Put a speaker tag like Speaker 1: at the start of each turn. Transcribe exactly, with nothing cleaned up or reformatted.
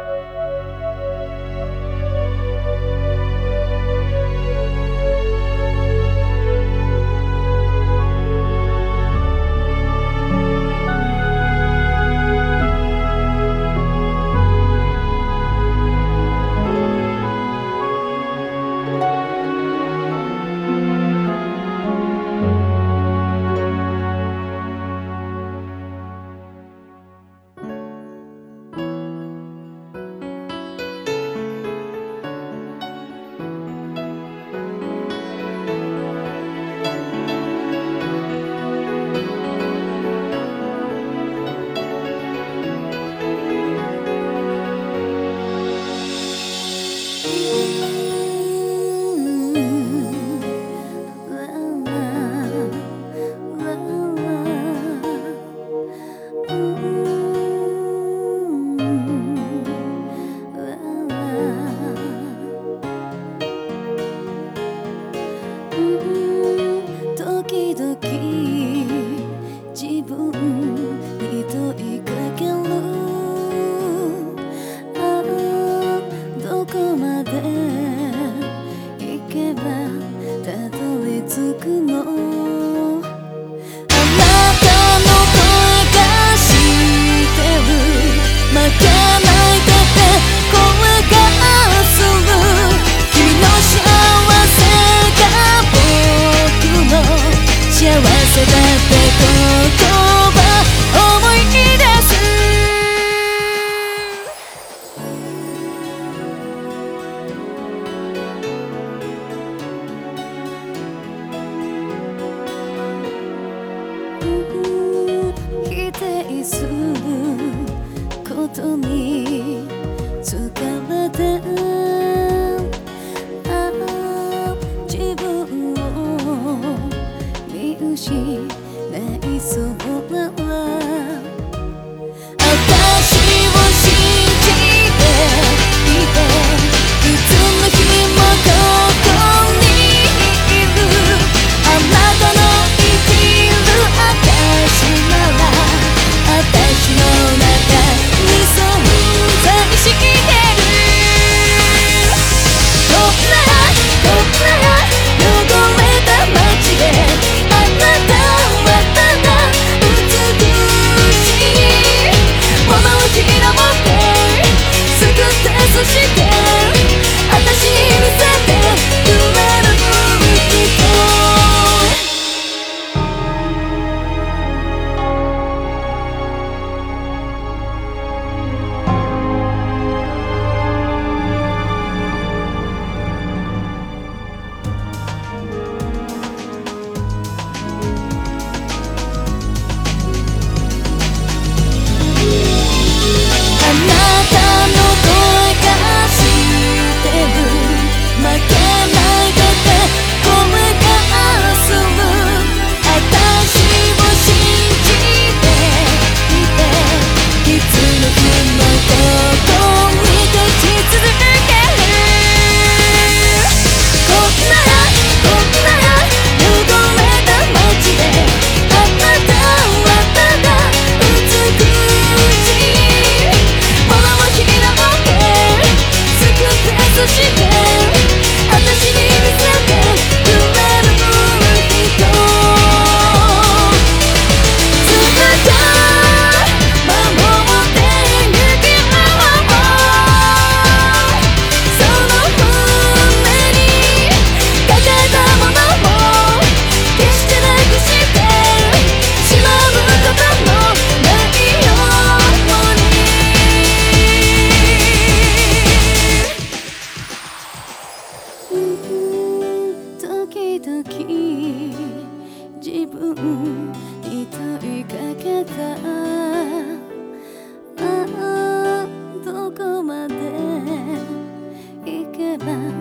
Speaker 1: 時々自分に問いかける。ああ、どこまで行けばたどり着くの。あなたの声がしてる。負けないでって声がする。君の幸せが僕の幸せだってことは思い出す。否定することに疲れて、ああ、自分を見失いそうなら私を信じていて、いつの日もここにいる。あなたの生きる証なら私の中に存在してる。こんなこんな汚れた街であなたはただ美しいものを拾って救ってそして私に見せてくれる人。あなたの声がしてる。負けないでって声がする。私を信じていて、いつの日もここに立ち続ける。こんなこんな汚れた街であなたはただ美しいものを拾って救ってそして私に見せてくれる人。姿守ってゆけよう。その胸に抱えたものも決してなくしてしまうことのないように。時々自分に問いかけた。ああ、どこまで行けば